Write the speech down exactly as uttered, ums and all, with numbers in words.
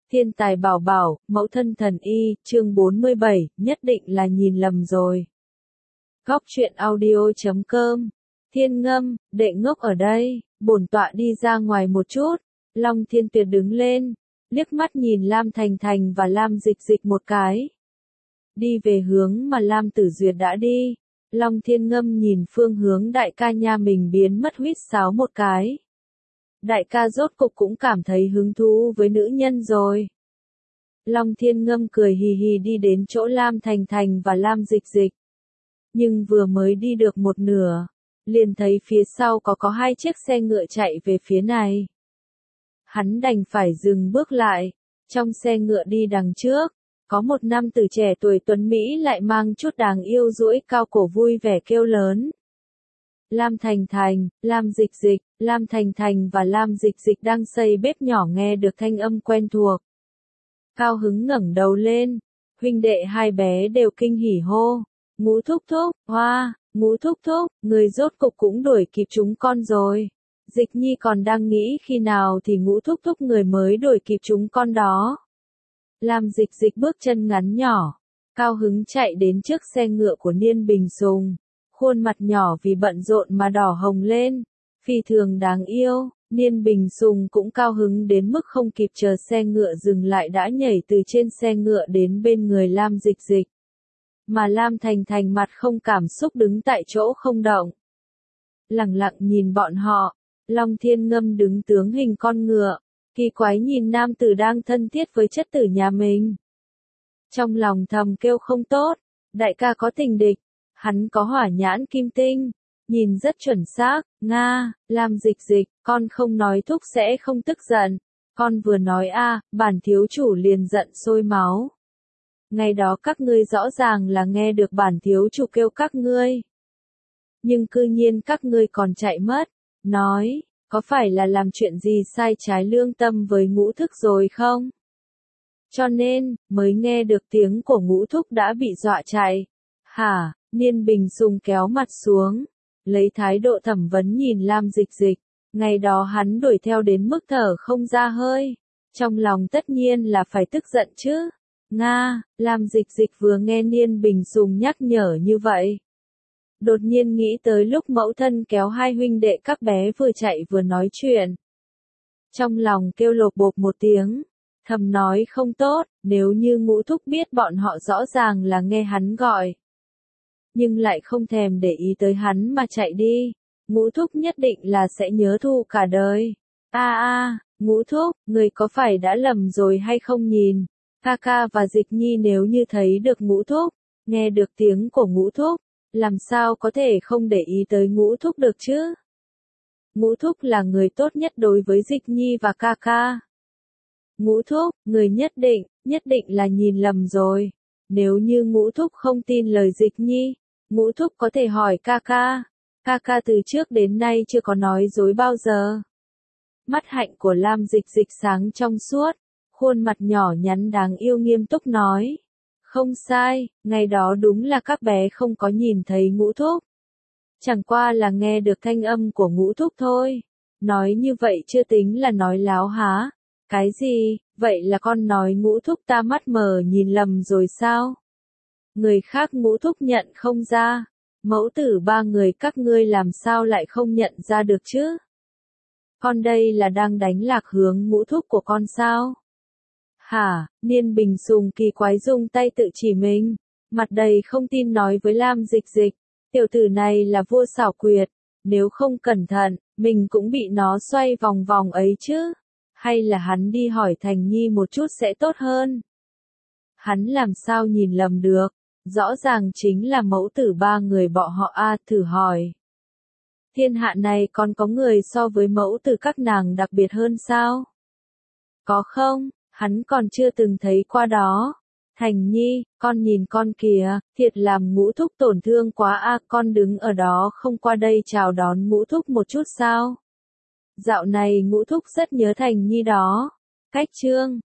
Thiên tài bảo bảo, mẫu thân thần y, chương bốn mươi bảy, nhất định là nhìn lầm rồi. Góc truyện audio chấm com. Thiên Ngâm, đệ ngốc ở đây, bổn tọa đi ra ngoài một chút. Long Thiên Tuyệt đứng lên, liếc mắt nhìn Lam Thành Thành và Lam Dịch Dịch một cái. Đi về hướng mà Lam Tử Duyệt đã đi. Long Thiên Ngâm nhìn phương hướng đại ca nhà mình biến mất huýt sáo một cái. Đại ca rốt cục cũng cảm thấy hứng thú với nữ nhân rồi. Long Thiên Ngâm cười hì hì đi đến chỗ Lam Thành Thành và Lam Dịch Dịch. Nhưng vừa mới đi được một nửa, liền thấy phía sau có có hai chiếc xe ngựa chạy về phía này. Hắn đành phải dừng bước lại, trong xe ngựa đi đằng trước, có một nam tử trẻ tuổi tuấn Mỹ lại mang chút đáng yêu duỗi cao cổ vui vẻ kêu lớn. Lam Thành Thành, Lam Dịch Dịch, Lam Thành Thành và Lam Dịch Dịch đang xây bếp nhỏ nghe được thanh âm quen thuộc. Cao hứng ngẩng đầu lên, huynh đệ hai bé đều kinh hỉ hô. Ngũ thúc thúc, hoa, ngũ thúc thúc, người rốt cục cũng đuổi kịp chúng con rồi. Dịch Nhi còn đang nghĩ khi nào thì ngũ thúc thúc người mới đuổi kịp chúng con đó. Lam Dịch Dịch bước chân ngắn nhỏ, cao hứng chạy đến trước xe ngựa của Niên Bình Sùng. Khuôn mặt nhỏ vì bận rộn mà đỏ hồng lên, phi thường đáng yêu. Niên Bình Sùng cũng cao hứng đến mức không kịp chờ xe ngựa dừng lại đã nhảy từ trên xe ngựa đến bên người Lam Dịch Dịch. Mà Lam Thành Thành mặt không cảm xúc đứng tại chỗ không động. Lặng lặng nhìn bọn họ, Long Thiên Ngâm đứng tướng hình con ngựa, kỳ quái nhìn nam tử đang thân thiết với chất tử nhà mình. Trong lòng thầm kêu không tốt, đại ca có tình địch, hắn có hỏa nhãn kim tinh. Nhìn rất chuẩn xác, Nga, Lam Dịch Dịch, con không nói thúc sẽ không tức giận. Con vừa nói a, bản thiếu chủ liền giận sôi máu. Ngày đó các ngươi rõ ràng là nghe được bản thiếu chủ kêu các ngươi. Nhưng cư nhiên các ngươi còn chạy mất, nói, có phải là làm chuyện gì sai trái lương tâm với ngũ thức rồi không? Cho nên, mới nghe được tiếng của ngũ thúc đã bị dọa chạy. Hả, Niên Bình Sùng kéo mặt xuống. Lấy thái độ thẩm vấn nhìn Lam Dịch Dịch, ngày đó hắn đuổi theo đến mức thở không ra hơi, trong lòng tất nhiên là phải tức giận chứ. Nga, Lam Dịch Dịch vừa nghe Niên Bình Sùng nhắc nhở như vậy. Đột nhiên nghĩ tới lúc mẫu thân kéo hai huynh đệ các bé vừa chạy vừa nói chuyện. Trong lòng kêu lột bột một tiếng, thầm nói không tốt, nếu như ngũ thúc biết bọn họ rõ ràng là nghe hắn gọi. Nhưng lại không thèm để ý tới hắn mà chạy đi, ngũ thúc nhất định là sẽ nhớ thù cả đời. A a, ngũ thúc, người có phải đã lầm rồi hay không nhìn? Kaka và Dịch Nhi nếu như thấy được ngũ thúc, nghe được tiếng của ngũ thúc, làm sao có thể không để ý tới ngũ thúc được chứ? Ngũ thúc là người tốt nhất đối với Dịch Nhi và Kaka. Ngũ thúc, người nhất định, nhất định là nhìn lầm rồi. Nếu như ngũ thúc không tin lời Dịch Nhi, ngũ thúc có thể hỏi Kaka. Kaka từ trước đến nay chưa có nói dối bao giờ. Mắt hạnh của Lam Dịch Dịch sáng trong suốt, khuôn mặt nhỏ nhắn đáng yêu nghiêm túc nói. Không sai, ngày đó đúng là các bé không có nhìn thấy ngũ thúc. Chẳng qua là nghe được thanh âm của ngũ thúc thôi. Nói như vậy chưa tính là nói láo há. Cái gì, vậy là con nói ngũ thúc ta mắt mờ nhìn lầm rồi sao? Người khác ngũ thúc nhận không ra, mẫu tử ba người các ngươi làm sao lại không nhận ra được chứ? Con đây là đang đánh lạc hướng ngũ thúc của con sao? Hả, Niên Bình Sùng kỳ quái dùng tay tự chỉ mình, mặt đầy không tin nói với Lam Dịch Dịch, tiểu tử này là vua xảo quyệt, nếu không cẩn thận, mình cũng bị nó xoay vòng vòng ấy chứ. Hay là hắn đi hỏi Thành Nhi một chút sẽ tốt hơn? Hắn làm sao nhìn lầm được, rõ ràng chính là mẫu tử ba người bọn họ a, thử hỏi. Thiên hạ này còn có người so với mẫu tử các nàng đặc biệt hơn sao? Có không, hắn còn chưa từng thấy qua đó. Thành Nhi, con nhìn con kìa, thiệt làm ngũ thúc tổn thương quá a, con đứng ở đó không qua đây chào đón ngũ thúc một chút sao? Dạo này ngũ thúc rất nhớ Thành Nhi đó. Cách chương